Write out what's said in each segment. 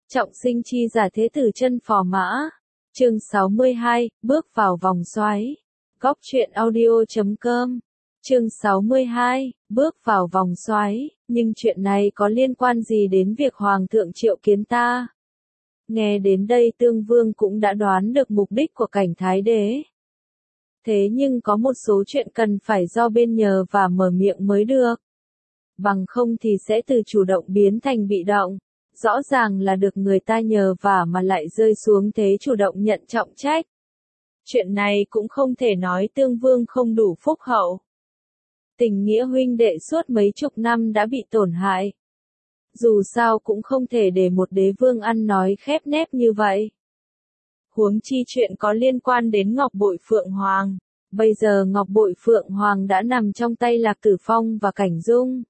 Trọng sinh chi giả thế tử chân phò mã. Chương 62, bước vào vòng xoáy. Góc truyện audio.com. Chương 62, bước vào vòng xoáy, nhưng chuyện này có liên quan gì đến việc Hoàng thượng triệu kiến ta? Nghe đến đây Tương Vương cũng đã đoán được mục đích của Cảnh Thái Đế. Thế nhưng có một số chuyện cần phải do bên nhờ và mở miệng mới được. Bằng không thì sẽ từ chủ động biến thành bị động. Rõ ràng là được người ta nhờ vả mà lại rơi xuống thế chủ động nhận trọng trách. Chuyện này cũng không thể nói Tương Vương không đủ phúc hậu. Tình nghĩa huynh đệ suốt mấy chục năm đã bị tổn hại. Dù sao cũng không thể để một đế vương ăn nói khép nép như vậy. Huống chi chuyện có liên quan đến Ngọc Bội Phượng Hoàng. Bây giờ Ngọc Bội Phượng Hoàng đã nằm trong tay Lạc Tử Phong và Cảnh Dung.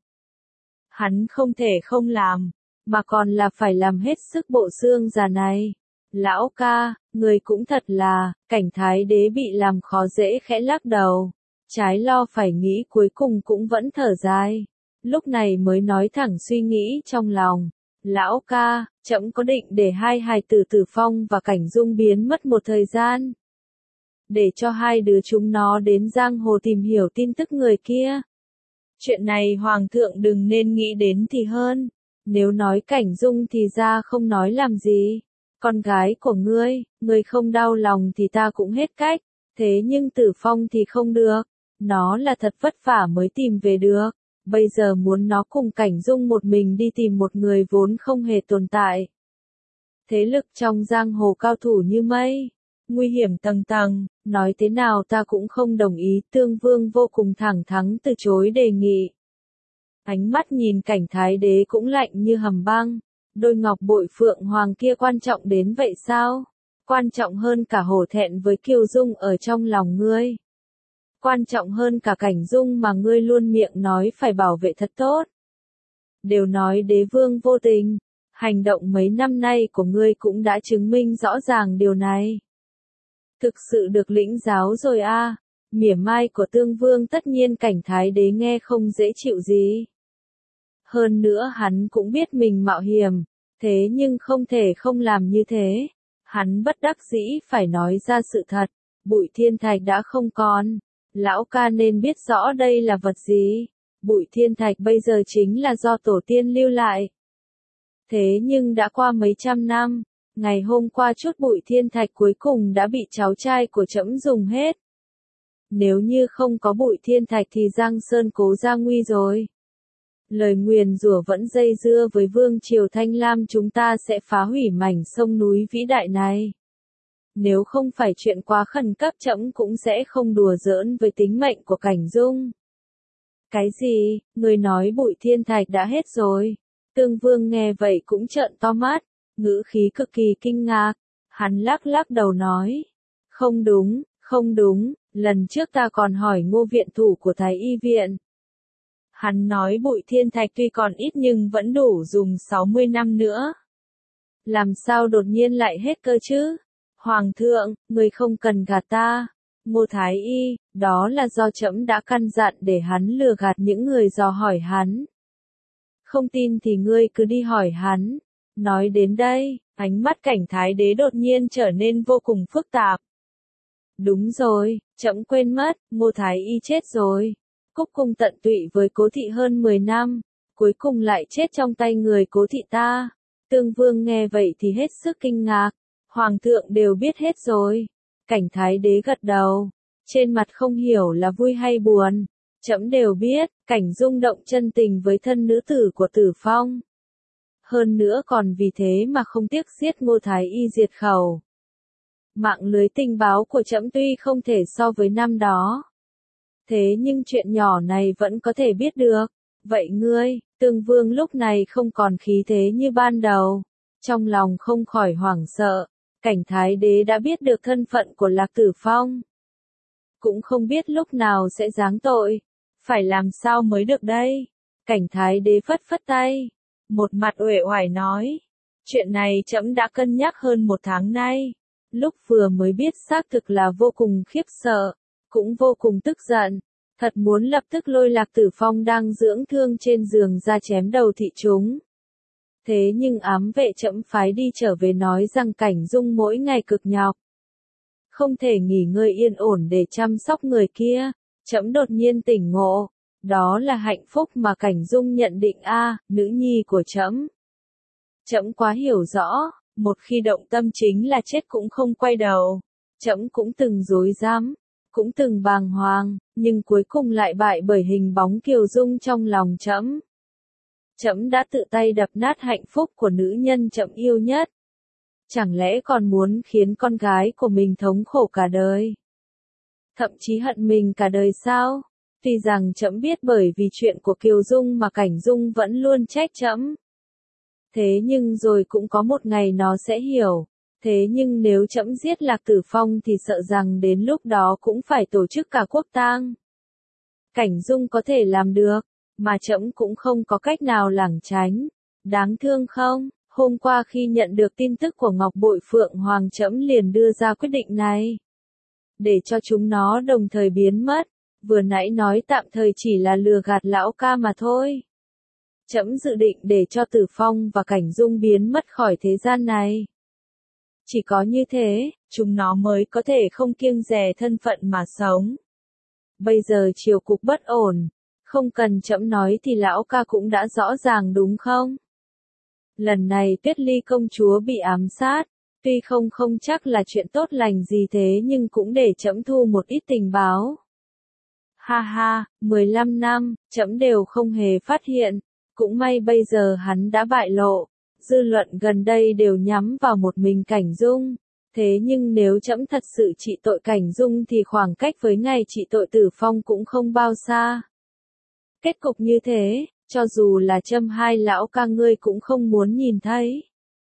Hắn không thể không làm, mà còn là phải làm hết sức bộ xương già này. Lão ca, người cũng thật là, Cảnh Thái Đế bị làm khó dễ khẽ lắc đầu. Trái lo phải nghĩ cuối cùng cũng vẫn thở dài. Lúc này mới nói thẳng suy nghĩ trong lòng. Lão ca, trẫm có định để hai hài tử Tử Phong và Cảnh Dung biến mất một thời gian. Để cho hai đứa chúng nó đến giang hồ tìm hiểu tin tức người kia. Chuyện này Hoàng thượng đừng nên nghĩ đến thì hơn. Nếu nói Cảnh Dung thì ra không nói làm gì. Con gái của ngươi không đau lòng thì ta cũng hết cách. Thế nhưng Tử Phong thì không được. Nó là thật vất vả mới tìm về được. Bây giờ muốn nó cùng Cảnh Dung một mình đi tìm một người vốn không hề tồn tại. Thế lực trong giang hồ cao thủ như mây. Nguy hiểm tầng tầng, nói thế nào ta cũng không đồng ý. Tương Vương vô cùng thẳng thắn từ chối đề nghị. Ánh mắt nhìn Cảnh Thái Đế cũng lạnh như hầm băng. Đôi Ngọc Bội Phượng Hoàng kia quan trọng đến vậy sao? Quan trọng hơn cả hổ thẹn với Kiều Dung ở trong lòng ngươi. Quan trọng hơn cả Cảnh Dung mà ngươi luôn miệng nói phải bảo vệ thật tốt. Đều nói đế vương vô tình. Hành động mấy năm nay của ngươi cũng đã chứng minh rõ ràng điều này. Thực sự được lĩnh giáo rồi a. Mỉa mai của Tương Vương tất nhiên Cảnh Thái Đế nghe không dễ chịu gì. Hơn nữa hắn cũng biết mình mạo hiểm, thế nhưng không thể không làm như thế. Hắn bất đắc dĩ phải nói ra sự thật, Bụi Thiên Thạch đã không còn. Lão ca nên biết rõ đây là vật gì. Bụi Thiên Thạch bây giờ chính là do tổ tiên lưu lại. Thế nhưng đã qua mấy trăm năm, ngày hôm qua chút Bụi Thiên Thạch cuối cùng đã bị cháu trai của trẫm dùng hết. Nếu như không có Bụi Thiên Thạch thì Giang Sơn Cố gia nguy rồi. Lời nguyền rủa vẫn dây dưa với Vương triều Thanh Lam, chúng ta sẽ phá hủy mảnh sông núi vĩ đại này. Nếu không phải chuyện quá khẩn cấp trẫm cũng sẽ không đùa giỡn với tính mệnh của Cảnh Dung. Cái gì, người nói Bụi Thiên Thạch đã hết rồi? Tương Vương nghe vậy cũng trợn to mắt, ngữ khí cực kỳ kinh ngạc. Hắn lắc lắc đầu nói. Không đúng, lần trước ta còn hỏi Ngô viện thủ của Thái Y viện. Hắn nói Bụi Thiên Thạch tuy còn ít nhưng vẫn đủ dùng 60 năm nữa. Làm sao đột nhiên lại hết cơ chứ? Hoàng thượng, người không cần gạt ta. Ngô Thái Y, đó là do trẫm đã căn dặn để hắn lừa gạt những người dò hỏi hắn. Không tin thì ngươi cứ đi hỏi hắn. Nói đến đây, ánh mắt Cảnh Thái Đế đột nhiên trở nên vô cùng phức tạp. Đúng rồi, trẫm quên mất, Ngô Thái Y chết rồi. Cúc cung tận tụy với Cố thị hơn 10 năm, cuối cùng lại chết trong tay người Cố thị ta. Tương Vương nghe vậy thì hết sức kinh ngạc. Hoàng thượng đều biết hết rồi. Cảnh Thái Đế gật đầu, trên mặt không hiểu là vui hay buồn. Trẫm đều biết, Cảnh Dung động chân tình với thân nữ tử của Tử Phong. Hơn nữa còn vì thế mà không tiếc giết Ngô Thái Y diệt khẩu. Mạng lưới tình báo của trẫm tuy không thể so với năm đó. Thế nhưng chuyện nhỏ này vẫn có thể biết được. Vậy ngươi, Tương Vương lúc này không còn khí thế như ban đầu. Trong lòng không khỏi hoảng sợ. Cảnh Thái Đế đã biết được thân phận của Lạc Tử Phong. Cũng không biết lúc nào sẽ giáng tội. Phải làm sao mới được đây? Cảnh Thái Đế phất phất tay. Một mặt uể oải nói. Chuyện này trẫm đã cân nhắc hơn 1 tháng nay. Lúc vừa mới biết xác thực là vô cùng khiếp sợ. Cũng vô cùng tức giận. Thật muốn lập tức lôi Lạc Tử Phong đang dưỡng thương trên giường ra chém đầu thị chúng. Thế nhưng ám vệ trẫm phái đi trở về nói rằng Cảnh Dung mỗi ngày cực nhọc, không thể nghỉ ngơi yên ổn để chăm sóc người kia. Trẫm đột nhiên tỉnh ngộ, đó là hạnh phúc mà Cảnh Dung nhận định nữ nhi của trẫm. Trẫm quá hiểu rõ, một khi động tâm chính là chết cũng không quay đầu. Trẫm cũng từng rối rắm, cũng từng bàng hoàng, nhưng cuối cùng lại bại bởi hình bóng Kiều Dung trong lòng trẫm. Trẫm đã tự tay đập nát hạnh phúc của nữ nhân trẫm yêu nhất. Chẳng lẽ còn muốn khiến con gái của mình thống khổ cả đời? Thậm chí hận mình cả đời sao? Tuy rằng trẫm biết bởi vì chuyện của Kiều Dung mà Cảnh Dung vẫn luôn trách trẫm. Thế nhưng rồi cũng có một ngày nó sẽ hiểu. Thế nhưng nếu trẫm giết Lạc Tử Phong thì sợ rằng đến lúc đó cũng phải tổ chức cả quốc tang. Cảnh Dung có thể làm được, mà trẫm cũng không có cách nào lảng tránh. Đáng thương không? Hôm qua khi nhận được tin tức của Ngọc Bội Phượng Hoàng trẫm liền đưa ra quyết định này. Để cho chúng nó đồng thời biến mất. Vừa nãy nói tạm thời chỉ là lừa gạt lão ca mà thôi. Trẫm dự định để cho Tử Phong và Cảnh Dung biến mất khỏi thế gian này. Chỉ có như thế, chúng nó mới có thể không kiêng dè thân phận mà sống. Bây giờ triều cục bất ổn, không cần trẫm nói thì lão ca cũng đã rõ ràng đúng không? Lần này Tuyết Ly công chúa bị ám sát, tuy không chắc là chuyện tốt lành gì thế nhưng cũng để trẫm thu một ít tình báo. Ha ha, 15 năm, trẫm đều không hề phát hiện, cũng may bây giờ hắn đã bại lộ. Dư luận gần đây đều nhắm vào một mình Cảnh Dung, thế nhưng nếu trẫm thật sự trị tội Cảnh Dung thì khoảng cách với ngày trị tội Tử Phong cũng không bao xa. Kết cục như thế, cho dù là Trâm hai lão ca ngươi cũng không muốn nhìn thấy.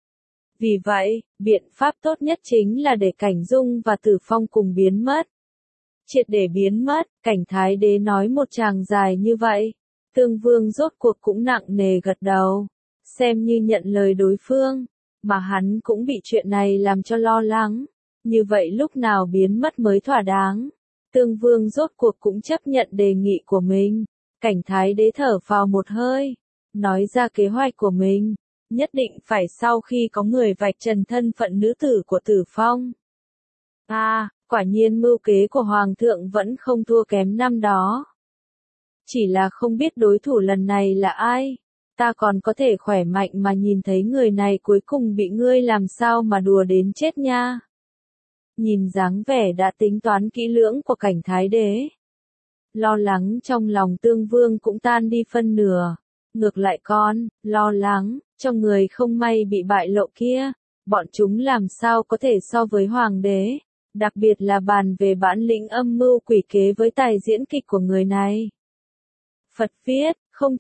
Vì vậy, biện pháp tốt nhất chính là để Cảnh Dung và Tử Phong cùng biến mất. Triệt để biến mất, Cảnh Thái Đế nói một tràng dài như vậy. Tương Vương rốt cuộc cũng nặng nề gật đầu, xem như nhận lời đối phương, mà hắn cũng bị chuyện này làm cho lo lắng. Như vậy lúc nào biến mất mới thỏa đáng? Tương Vương rốt cuộc cũng chấp nhận đề nghị của mình. Cảnh Thái Đế thở phào một hơi, nói ra kế hoạch của mình, nhất định phải sau khi có người vạch trần thân phận nữ tử của Tử Phong. Quả nhiên mưu kế của Hoàng thượng vẫn không thua kém năm đó. Chỉ là không biết đối thủ lần này là ai. Ta còn có thể khỏe mạnh mà nhìn thấy người này cuối cùng bị ngươi làm sao mà đùa đến chết nha. Nhìn dáng vẻ đã tính toán kỹ lưỡng của Cảnh Thái Đế. Lo lắng trong lòng Tương Vương cũng tan đi phân nửa. Ngược lại lo lắng, trong người không may bị bại lộ kia, bọn chúng làm sao có thể so với Hoàng đế. Đặc biệt là bàn về bản lĩnh âm mưu quỷ kế với tài diễn kịch của người này. Phật viết, không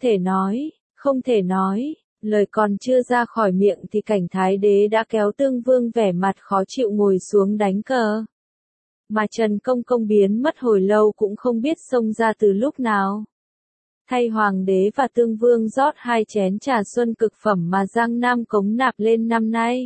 thể nói, lời còn chưa ra khỏi miệng thì Cảnh Thái Đế đã kéo Tương Vương vẻ mặt khó chịu ngồi xuống đánh cờ. Mà Trần Công Công biến mất hồi lâu cũng không biết xông ra từ lúc nào. Thay Hoàng đế và Tương Vương rót 2 chén trà xuân cực phẩm mà Giang Nam cống nạp lên năm nay.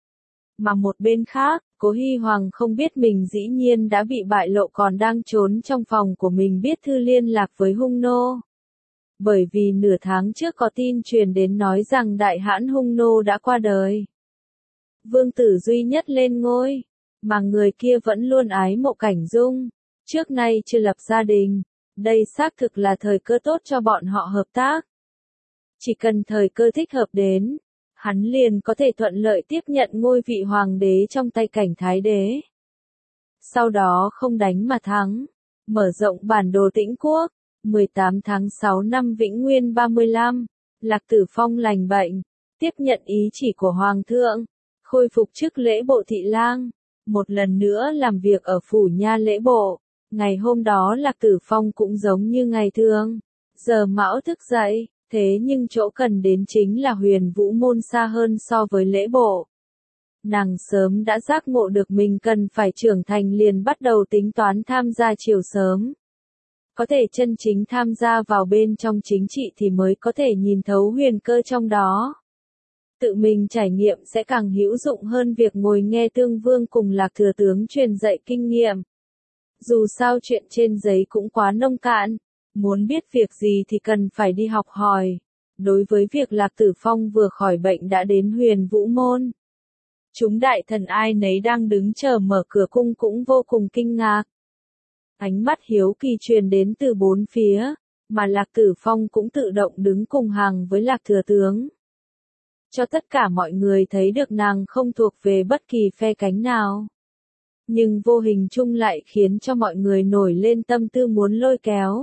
Mà một bên khác, Cố Hy Hoàng không biết mình dĩ nhiên đã bị bại lộ còn đang trốn trong phòng của mình viết thư liên lạc với Hung Nô. Bởi vì nửa tháng trước có tin truyền đến nói rằng đại hãn Hung Nô đã qua đời. Vương tử duy nhất lên ngôi, mà người kia vẫn luôn ái mộ Cảnh Dung, trước nay chưa lập gia đình, đây xác thực là thời cơ tốt cho bọn họ hợp tác. Chỉ cần thời cơ thích hợp đến, hắn liền có thể thuận lợi tiếp nhận ngôi vị hoàng đế trong tay Cảnh Thái Đế. Sau đó không đánh mà thắng, mở rộng bản đồ Tĩnh Quốc, 18 tháng 6 năm Vĩnh Nguyên 35, Lạc Tử Phong lành bệnh, tiếp nhận ý chỉ của Hoàng thượng, khôi phục chức lễ bộ thị lang, một lần nữa làm việc ở phủ nha lễ bộ. Ngày hôm đó Lạc Tử Phong cũng giống như ngày thường, giờ mão thức dậy. Thế nhưng chỗ cần đến chính là Huyền Vũ môn xa hơn so với lễ bộ. Nàng sớm đã giác ngộ được mình cần phải trưởng thành liền bắt đầu tính toán tham gia triều sớm. Có thể chân chính tham gia vào bên trong chính trị thì mới có thể nhìn thấu huyền cơ trong đó. Tự mình trải nghiệm sẽ càng hữu dụng hơn việc ngồi nghe Tương Vương cùng Lạc Thừa Tướng truyền dạy kinh nghiệm. Dù sao chuyện trên giấy cũng quá nông cạn. Muốn biết việc gì thì cần phải đi học hỏi. Đối với việc Lạc Tử Phong vừa khỏi bệnh đã đến Huyền Vũ Môn, chúng đại thần ai nấy đang đứng chờ mở cửa cung cũng vô cùng kinh ngạc. Ánh mắt hiếu kỳ truyền đến từ bốn phía, mà Lạc Tử Phong cũng tự động đứng cùng hàng với Lạc Thừa Tướng. Cho tất cả mọi người thấy được nàng không thuộc về bất kỳ phe cánh nào. Nhưng vô hình chung lại khiến cho mọi người nổi lên tâm tư muốn lôi kéo.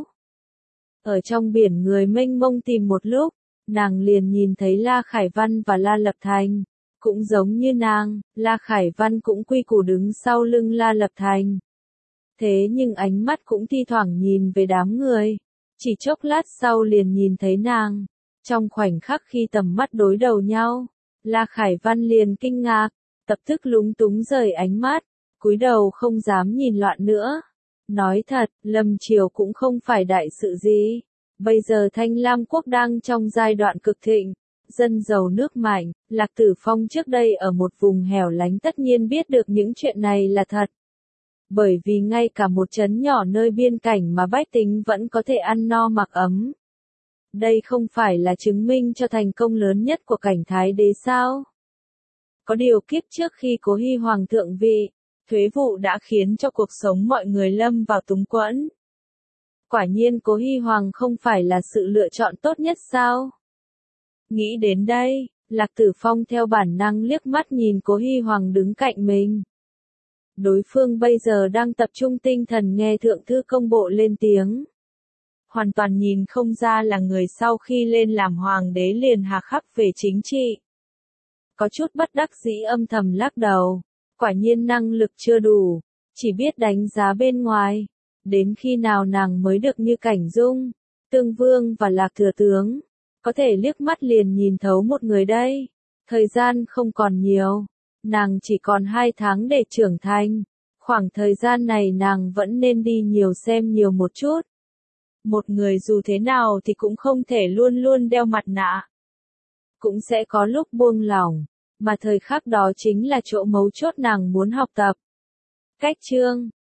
Ở trong biển người mênh mông tìm một lúc, nàng liền nhìn thấy La Khải Văn và La Lập Thành. Cũng giống như nàng, La Khải Văn cũng quy củ đứng sau lưng La Lập Thành. Thế nhưng ánh mắt cũng thi thoảng nhìn về đám người. Chỉ chốc lát sau liền nhìn thấy nàng. Trong khoảnh khắc khi tầm mắt đối đầu nhau, La Khải Văn liền kinh ngạc, lập tức lúng túng rời ánh mắt, cúi đầu không dám nhìn loạn nữa. Nói thật, Lâm Triều cũng không phải đại sự gì. Bây giờ Thanh Lam Quốc đang trong giai đoạn cực thịnh, dân giàu nước mạnh, Lạc Tử Phong trước đây ở một vùng hẻo lánh tất nhiên biết được những chuyện này là thật. Bởi vì ngay cả một trấn nhỏ nơi biên cảnh mà bách tính vẫn có thể ăn no mặc ấm. Đây không phải là chứng minh cho thành công lớn nhất của cảnh Thái Đế sao? Có điều kiếp trước khi Cố Hy Hoàng thượng vị, thuế vụ đã khiến cho cuộc sống mọi người lâm vào túng quẫn. Quả nhiên Cố Hy Hoàng không phải là sự lựa chọn tốt nhất sao? Nghĩ đến đây, Lạc Tử Phong theo bản năng liếc mắt nhìn Cố Hy Hoàng đứng cạnh mình. Đối phương bây giờ đang tập trung tinh thần nghe thượng thư công bộ lên tiếng. Hoàn toàn nhìn không ra là người sau khi lên làm hoàng đế liền hà khắc về chính trị. Có chút bất đắc dĩ âm thầm lắc đầu. Quả nhiên năng lực chưa đủ, chỉ biết đánh giá bên ngoài. Đến khi nào nàng mới được như Cảnh Dung, Tương Vương và Lạc Thừa Tướng. Có thể liếc mắt liền nhìn thấu một người đây. Thời gian không còn nhiều. Nàng chỉ còn 2 tháng để trưởng thành. Khoảng thời gian này nàng vẫn nên đi nhiều xem nhiều một chút. Một người dù thế nào thì cũng không thể luôn luôn đeo mặt nạ. Cũng sẽ có lúc buông lỏng. Mà thời khắc đó chính là chỗ mấu chốt nàng muốn học tập. Cách chương